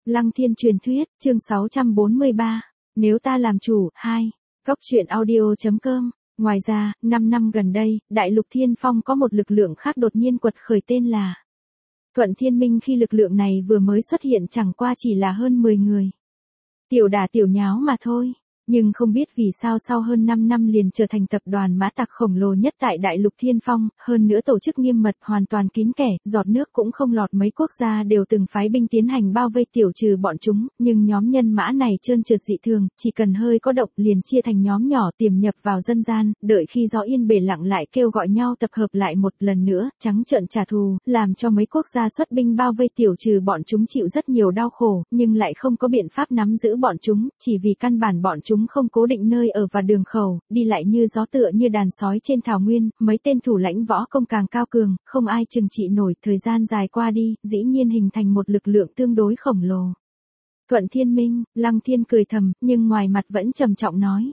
Lăng Thiên truyền thuyết, chương 643. Nếu ta làm chủ, 2. Cốc truyện audio.com. Ngoài ra, 5 năm gần đây, Đại lục Thiên Phong có một lực lượng khác đột nhiên quật khởi tên là Thuận Thiên Minh. Khi lực lượng này vừa mới xuất hiện chẳng qua chỉ là hơn 10 người. Tiểu đả tiểu nháo mà thôi. Nhưng không biết vì sao sau hơn 5 năm liền trở thành tập đoàn mã tặc khổng lồ nhất tại Đại lục Thiên Phong, hơn nữa tổ chức nghiêm mật hoàn toàn kín kẽ, giọt nước cũng không lọt, mấy quốc gia đều từng phái binh tiến hành bao vây tiểu trừ bọn chúng, nhưng nhóm nhân mã này trơn trượt dị thường, chỉ cần hơi có động liền chia thành nhóm nhỏ tiềm nhập vào dân gian, đợi khi gió yên bề lặng lại kêu gọi nhau tập hợp lại một lần nữa, trắng trợn trả thù, làm cho mấy quốc gia xuất binh bao vây tiểu trừ bọn chúng chịu rất nhiều đau khổ, nhưng lại không có biện pháp nắm giữ bọn chúng, chỉ vì căn bản bọn chúng không cố định nơi ở và đường khẩu, đi lại như gió tựa như đàn sói trên thảo nguyên, mấy tên thủ lãnh võ công càng cao cường, không ai trừng trị nổi. Thời gian dài qua đi, dĩ nhiên hình thành một lực lượng tương đối khổng lồ. Thuận Thiên Minh. Lăng Thiên cười thầm, nhưng ngoài mặt vẫn trầm trọng nói.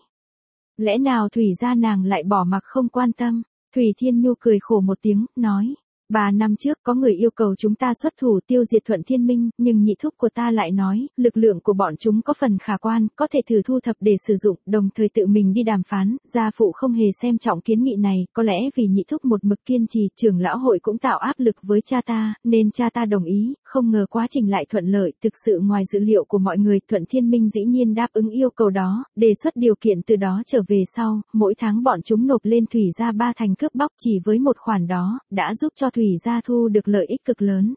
Lẽ nào Thủy gia nàng lại bỏ mặc không quan tâm? Thủy Thiên Nhu cười khổ một tiếng, nói. 3 năm trước có người yêu cầu chúng ta xuất thủ tiêu diệt Thuận Thiên Minh, nhưng nhị thúc của ta lại nói, lực lượng của bọn chúng có phần khả quan, có thể thử thu thập để sử dụng, đồng thời tự mình đi đàm phán. Gia phụ không hề xem trọng kiến nghị này, có lẽ vì nhị thúc một mực kiên trì, trưởng lão hội cũng tạo áp lực với cha ta, nên cha ta đồng ý, không ngờ quá trình lại thuận lợi. Thực sự ngoài dự liệu của mọi người, Thuận Thiên Minh dĩ nhiên đáp ứng yêu cầu đó, đề xuất điều kiện từ đó trở về sau, mỗi tháng bọn chúng nộp lên Thủy gia 3 thành cướp bóc, chỉ với một khoản đó, đã giúp cho Thủy gia thu được lợi ích cực lớn.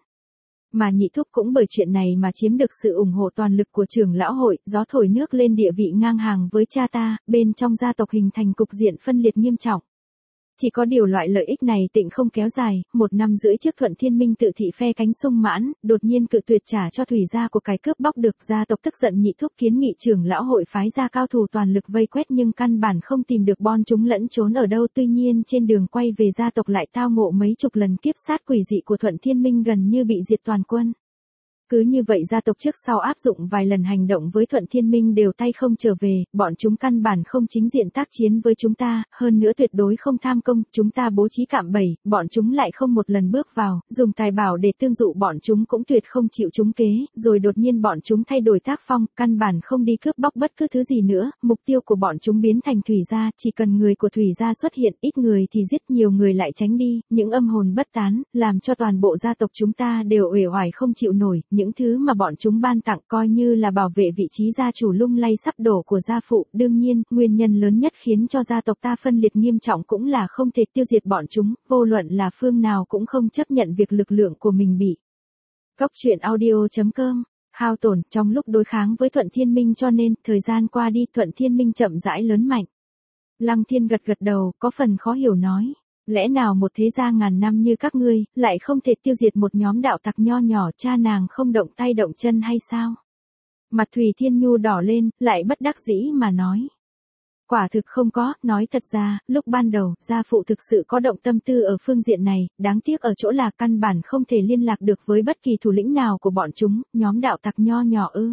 Mà nhị thúc cũng bởi chuyện này mà chiếm được sự ủng hộ toàn lực của trưởng lão hội, gió thổi nước lên, địa vị ngang hàng với cha ta, bên trong gia tộc hình thành cục diện phân liệt nghiêm trọng. Chỉ có điều loại lợi ích này tịnh không kéo dài, 1 năm rưỡi trước Thuận Thiên Minh tự thị phe cánh sung mãn, đột nhiên cự tuyệt trả cho Thủy gia của cái cướp bóc được. Gia tộc tức giận, nhị thúc kiến nghị trưởng lão hội phái ra cao thủ toàn lực vây quét, nhưng căn bản không tìm được bọn chúng lẫn trốn ở đâu. Tuy nhiên trên đường quay về gia tộc lại tao ngộ mấy chục lần kiếp sát quỷ dị của Thuận Thiên Minh, gần như bị diệt toàn quân. Cứ như vậy gia tộc trước sau áp dụng vài lần hành động với Thuận Thiên Minh đều tay không trở về, bọn chúng căn bản không chính diện tác chiến với chúng ta, hơn nữa tuyệt đối không tham công, chúng ta bố trí cạm bẫy, bọn chúng lại không một lần bước vào, dùng tài bảo để tương dụ bọn chúng cũng tuyệt không chịu trúng kế, rồi đột nhiên bọn chúng thay đổi tác phong, căn bản không đi cướp bóc bất cứ thứ gì nữa, mục tiêu của bọn chúng biến thành Thủy gia, chỉ cần người của Thủy gia xuất hiện, ít người thì giết, nhiều người lại tránh đi, những âm hồn bất tán, làm cho toàn bộ gia tộc chúng ta đều uể oải không chịu nổi. Những thứ mà bọn chúng ban tặng coi như là bảo vệ vị trí gia chủ lung lay sắp đổ của gia phụ. Đương nhiên, nguyên nhân lớn nhất khiến cho gia tộc ta phân liệt nghiêm trọng cũng là không thể tiêu diệt bọn chúng, vô luận là phương nào cũng không chấp nhận việc lực lượng của mình bị Cốc truyện audio.com hao tổn trong lúc đối kháng với Thuận Thiên Minh, cho nên thời gian qua đi Thuận Thiên Minh chậm rãi lớn mạnh. Lăng Thiên gật gật đầu, có phần khó hiểu nói. Lẽ nào một thế gia ngàn năm như các ngươi, lại không thể tiêu diệt một nhóm đạo tặc nho nhỏ? Cha nàng không động tay động chân hay sao? Mặt Thủy Thiên Nhu đỏ lên, lại bất đắc dĩ mà nói. Quả thực không có, nói thật ra, lúc ban đầu, gia phụ thực sự có động tâm tư ở phương diện này, đáng tiếc ở chỗ là căn bản không thể liên lạc được với bất kỳ thủ lĩnh nào của bọn chúng, nhóm đạo tặc nho nhỏ ư.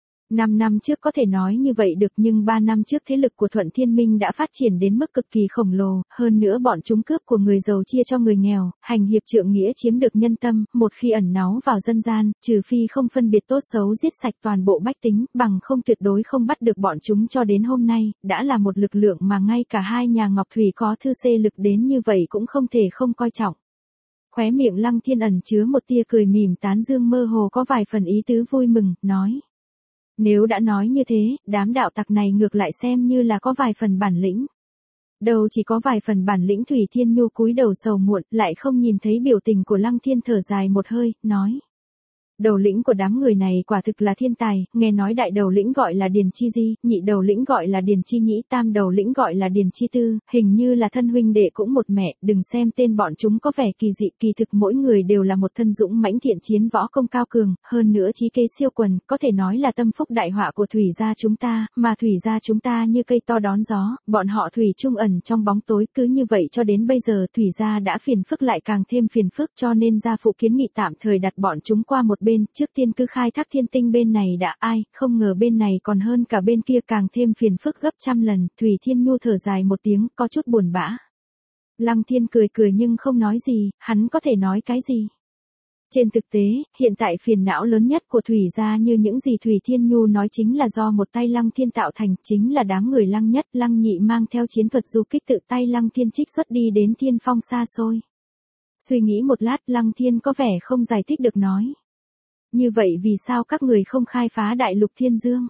5 năm trước có thể nói như vậy được, nhưng 3 năm trước thế lực của Thuận Thiên Minh đã phát triển đến mức cực kỳ khổng lồ, hơn nữa bọn chúng cướp của người giàu chia cho người nghèo, hành hiệp trượng nghĩa, chiếm được nhân tâm, một khi ẩn náu vào dân gian, trừ phi không phân biệt tốt xấu giết sạch toàn bộ bách tính, bằng không tuyệt đối không bắt được bọn chúng. Cho đến hôm nay, đã là một lực lượng mà ngay cả hai nhà Ngọc Thủy có thư xê lực đến như vậy cũng không thể không coi trọng. Khóe miệng Lăng Thiên ẩn chứa một tia cười mỉm tán dương, mơ hồ có vài phần ý tứ vui mừng, nói. Nếu đã nói như thế, đám đạo tặc này ngược lại xem như là có vài phần bản lĩnh. Đâu chỉ có vài phần bản lĩnh. Thủy Thiên Nhu cúi đầu sầu muộn, lại không nhìn thấy biểu tình của Lăng Thiên, thở dài một hơi, nói. Đầu lĩnh của đám người này quả thực là thiên tài, nghe nói đại đầu lĩnh gọi là Điền Chi Di, nhị đầu lĩnh gọi là Điền Chi Nhĩ, tam đầu lĩnh gọi là Điền Chi Tư, hình như là thân huynh đệ cũng một mẹ. Đừng xem tên bọn chúng có vẻ kỳ dị, kỳ thực mỗi người đều là một thân dũng mãnh thiện chiến, võ công cao cường, hơn nữa trí kế siêu quần, có thể nói là tâm phúc đại họa của Thủy gia chúng ta, mà Thủy gia chúng ta như cây to đón gió, bọn họ thủy chung ẩn trong bóng tối. Cứ như vậy cho đến bây giờ Thủy gia đã phiền phức lại càng thêm phiền phức, cho nên gia phụ kiến nghị tạm thời đặt bọn chúng qua một bên, trước tiên cứ khai thác Thiên Tinh bên này đã. Ai, không ngờ bên này còn hơn cả bên kia, càng thêm phiền phức gấp trăm lần. Thủy Thiên Nhu thở dài một tiếng, có chút buồn bã. Lăng Thiên cười cười nhưng không nói gì, hắn có thể nói cái gì? Trên thực tế, hiện tại phiền não lớn nhất của Thủy gia như những gì Thủy Thiên Nhu nói chính là do một tay Lăng Thiên tạo thành, chính là đám người Lăng Nhất, Lăng Nhị mang theo chiến thuật du kích tự tay Lăng Thiên trích xuất đi đến thiên phong xa xôi. Suy nghĩ một lát, Lăng Thiên có vẻ không giải thích được nói. Như vậy vì sao các người không khai phá đại lục thiên dương?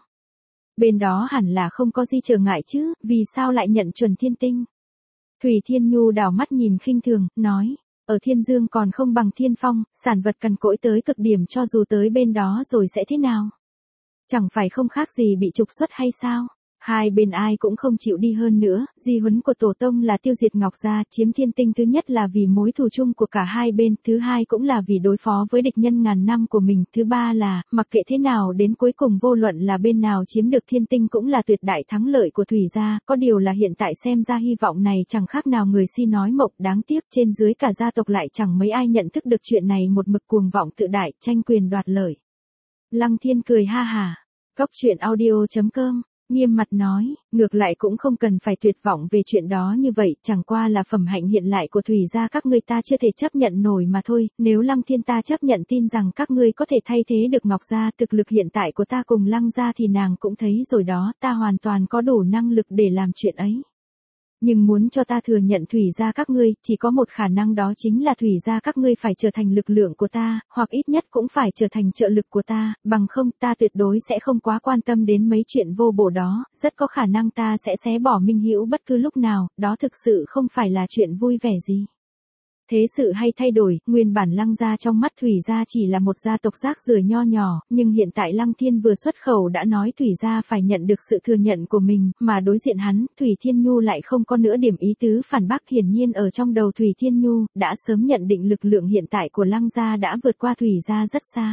Bên đó hẳn là không có gì trở ngại chứ, vì sao lại nhận chuẩn thiên tinh? Thủy Thiên Nhu đảo mắt nhìn khinh thường, nói. Ở thiên dương còn không bằng thiên phong, sản vật cằn cỗi tới cực điểm, cho dù tới bên đó rồi sẽ thế nào? Chẳng phải không khác gì bị trục xuất hay sao? Hai bên ai cũng không chịu đi hơn nữa, di huấn của tổ tông là tiêu diệt Ngọc Gia, chiếm thiên tinh, thứ nhất là vì mối thù chung của cả hai bên, thứ hai cũng là vì đối phó với địch nhân ngàn năm của mình, thứ ba là, mặc kệ thế nào đến cuối cùng vô luận là bên nào chiếm được thiên tinh cũng là tuyệt đại thắng lợi của Thủy gia, có điều là hiện tại xem ra hy vọng này chẳng khác nào người si nói mộng, đáng tiếc trên dưới cả gia tộc lại chẳng mấy ai nhận thức được chuyện này, một mực cuồng vọng tự đại, tranh quyền đoạt lợi. Lăng Thiên cười ha hả. Góc truyện audio.com nghiêm mặt nói, ngược lại cũng không cần phải tuyệt vọng về chuyện đó như vậy, chẳng qua là phẩm hạnh hiện lại của Thủy gia các ngươi ta chưa thể chấp nhận nổi mà thôi, nếu Lăng Thiên ta chấp nhận tin rằng các ngươi có thể thay thế được Ngọc gia, thực lực hiện tại của ta cùng Lăng gia thì nàng cũng thấy rồi đó, ta hoàn toàn có đủ năng lực để làm chuyện ấy. Nhưng muốn cho ta thừa nhận Thủy gia các ngươi, chỉ có một khả năng, đó chính là Thủy gia các ngươi phải trở thành lực lượng của ta, hoặc ít nhất cũng phải trở thành trợ lực của ta, bằng không ta tuyệt đối sẽ không quá quan tâm đến mấy chuyện vô bổ đó, rất có khả năng ta sẽ xé bỏ Minh Hữu bất cứ lúc nào, đó thực sự không phải là chuyện vui vẻ gì. Thế sự hay thay đổi, nguyên bản Lăng gia trong mắt Thủy gia chỉ là một gia tộc rác rưởi nho nhỏ, nhưng hiện tại Lăng Thiên vừa xuất khẩu đã nói Thủy gia phải nhận được sự thừa nhận của mình, mà đối diện hắn, Thủy Thiên Nhu lại không có nửa điểm ý tứ phản bác, hiển nhiên ở trong đầu Thủy Thiên Nhu, đã sớm nhận định lực lượng hiện tại của Lăng gia đã vượt qua Thủy gia rất xa.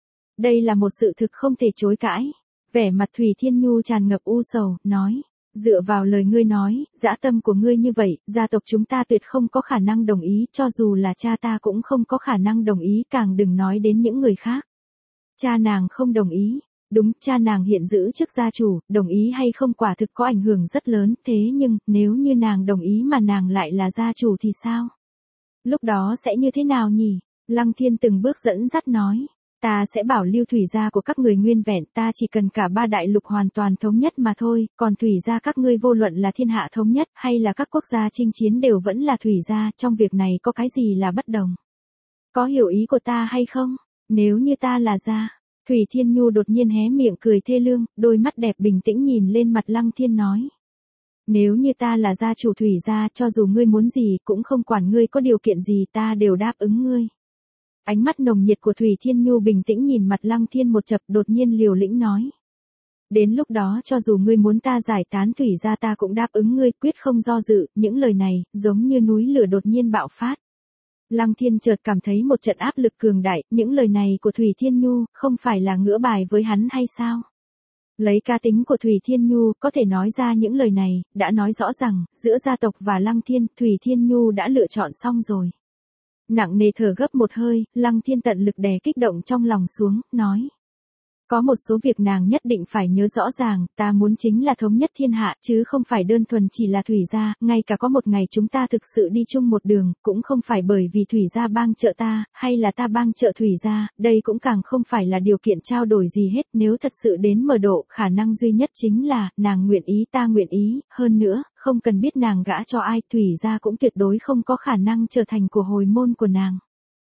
Đây là một sự thực không thể chối cãi. Vẻ mặt Thủy Thiên Nhu tràn ngập u sầu, nói. Dựa vào lời ngươi nói, dã tâm của ngươi như vậy, gia tộc chúng ta tuyệt không có khả năng đồng ý, cho dù là cha ta cũng không có khả năng đồng ý, càng đừng nói đến những người khác. Cha nàng không đồng ý. Đúng, cha nàng hiện giữ chức gia chủ, đồng ý hay không quả thực có ảnh hưởng rất lớn, thế nhưng, nếu như nàng đồng ý mà nàng lại là gia chủ thì sao? Lúc đó sẽ như thế nào nhỉ? Lăng Thiên từng bước dẫn dắt nói. Ta sẽ bảo lưu Thủy gia của các người nguyên vẹn, ta chỉ cần cả ba đại lục hoàn toàn thống nhất mà thôi, còn Thủy gia các ngươi vô luận là thiên hạ thống nhất hay là các quốc gia chinh chiến đều vẫn là Thủy gia, trong việc này có cái gì là bất đồng? Có hiểu ý của ta hay không? Nếu như ta là gia, Thủy Thiên Nhu đột nhiên hé miệng cười thê lương, đôi mắt đẹp bình tĩnh nhìn lên mặt Lăng Thiên nói. Nếu như ta là gia chủ Thủy gia, cho dù ngươi muốn gì cũng không quản ngươi có điều kiện gì, ta đều đáp ứng ngươi. Ánh mắt nồng nhiệt của Thủy Thiên Nhu bình tĩnh nhìn mặt Lăng Thiên một chập, đột nhiên liều lĩnh nói. Đến lúc đó cho dù ngươi muốn ta giải tán Thủy gia ta cũng đáp ứng ngươi, quyết không do dự. Những lời này, giống như núi lửa đột nhiên bạo phát. Lăng Thiên chợt cảm thấy một trận áp lực cường đại, những lời này của Thủy Thiên Nhu, không phải là ngửa bài với hắn hay sao? Lấy cá tính của Thủy Thiên Nhu, có thể nói ra những lời này, đã nói rõ rằng, giữa gia tộc và Lăng Thiên, Thủy Thiên Nhu đã lựa chọn xong rồi. Nặng nề thở gấp một hơi, Lăng Thiên tận lực đè kích động trong lòng xuống, nói. Có một số việc nàng nhất định phải nhớ rõ ràng, ta muốn chính là thống nhất thiên hạ, chứ không phải đơn thuần chỉ là Thủy gia, ngay cả có một ngày chúng ta thực sự đi chung một đường, cũng không phải bởi vì Thủy gia bang trợ ta, hay là ta bang trợ Thủy gia, đây cũng càng không phải là điều kiện trao đổi gì hết, nếu thật sự đến mở độ, khả năng duy nhất chính là, nàng nguyện ý ta nguyện ý, hơn nữa, không cần biết nàng gả cho ai, Thủy gia cũng tuyệt đối không có khả năng trở thành của hồi môn của nàng.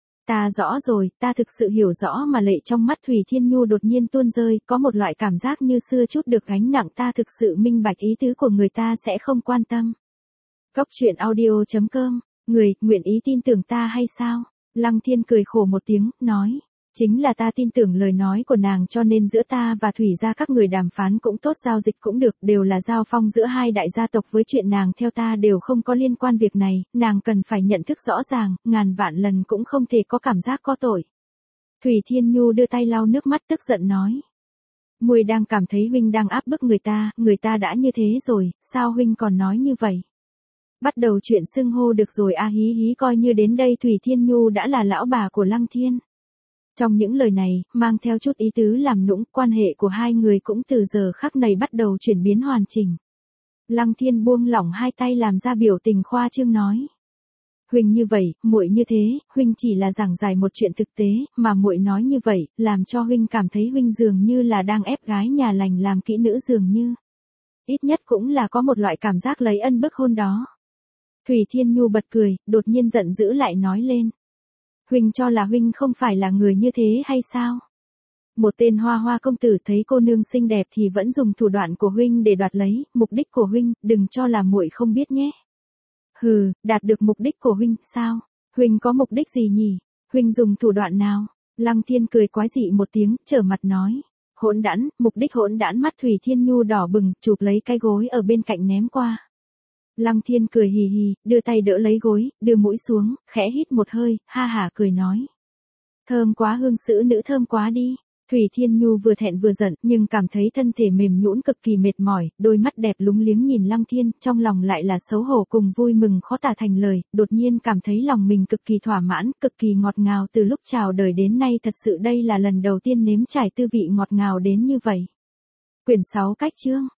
Ta rõ rồi, ta thực sự hiểu rõ mà lệ trong mắt Thủy Thiên Nhu đột nhiên tuôn rơi, có một loại cảm giác như xưa chút được gánh nặng, ta thực sự minh bạch ý tứ của người ta sẽ không quan tâm. Góc truyện audio.com, người, nguyện ý tin tưởng ta hay sao? Lăng Thiên cười khổ một tiếng, nói. Chính là ta tin tưởng lời nói của nàng cho nên giữa ta và Thủy gia các người đàm phán cũng tốt, giao dịch cũng được, đều là giao phong giữa hai đại gia tộc, với chuyện nàng theo ta đều không có liên quan, việc này, nàng cần phải nhận thức rõ ràng, ngàn vạn lần cũng không thể có cảm giác có tội. Thủy Thiên Nhu đưa tay lau nước mắt tức giận nói. Muội đang cảm thấy huynh đang áp bức người ta đã như thế rồi, sao huynh còn nói như vậy? Bắt đầu chuyện xưng hô được rồi a, hí hí, coi như đến đây Thủy Thiên Nhu đã là lão bà của Lăng Thiên. Trong những lời này, mang theo chút ý tứ làm nũng, quan hệ của hai người cũng từ giờ khắc này bắt đầu chuyển biến hoàn chỉnh. Lăng Thiên buông lỏng hai tay làm ra biểu tình khoa trương nói. Huynh như vậy, muội như thế, huynh chỉ là giảng giải một chuyện thực tế, mà muội nói như vậy, làm cho huynh cảm thấy huynh dường như là đang ép gái nhà lành làm kỹ nữ dường như. Ít nhất cũng là có một loại cảm giác lấy ân bức hôn đó. Thủy Thiên Nhu bật cười, đột nhiên giận dữ lại nói lên. Huynh cho là huynh không phải là người như thế hay sao? Một tên hoa hoa công tử thấy cô nương xinh đẹp thì vẫn dùng thủ đoạn của huynh để đoạt lấy, mục đích của huynh, đừng cho là muội không biết nhé. Hừ, đạt được mục đích của huynh, sao? Huynh có mục đích gì nhỉ? Huynh dùng thủ đoạn nào? Lăng Thiên cười quái dị một tiếng, trở mặt nói. Hỗn đản, mục đích hỗn đản. Mắt Thủy Thiên Nhu đỏ bừng, chụp lấy cái gối ở bên cạnh ném qua. Lăng Thiên cười hì hì, đưa tay đỡ lấy gối, đưa mũi xuống, khẽ hít một hơi, ha hả cười nói. Thơm quá, hương sữa nữ thơm quá đi. Thủy Thiên Nhu vừa thẹn vừa giận, nhưng cảm thấy thân thể mềm nhũn cực kỳ mệt mỏi, đôi mắt đẹp lúng liếng nhìn Lăng Thiên, trong lòng lại là xấu hổ cùng vui mừng khó tả thành lời, đột nhiên cảm thấy lòng mình cực kỳ thỏa mãn, cực kỳ ngọt ngào từ lúc chào đời đến nay, thật sự đây là lần đầu tiên nếm trải tư vị ngọt ngào đến như vậy. Quyển 6 cách chương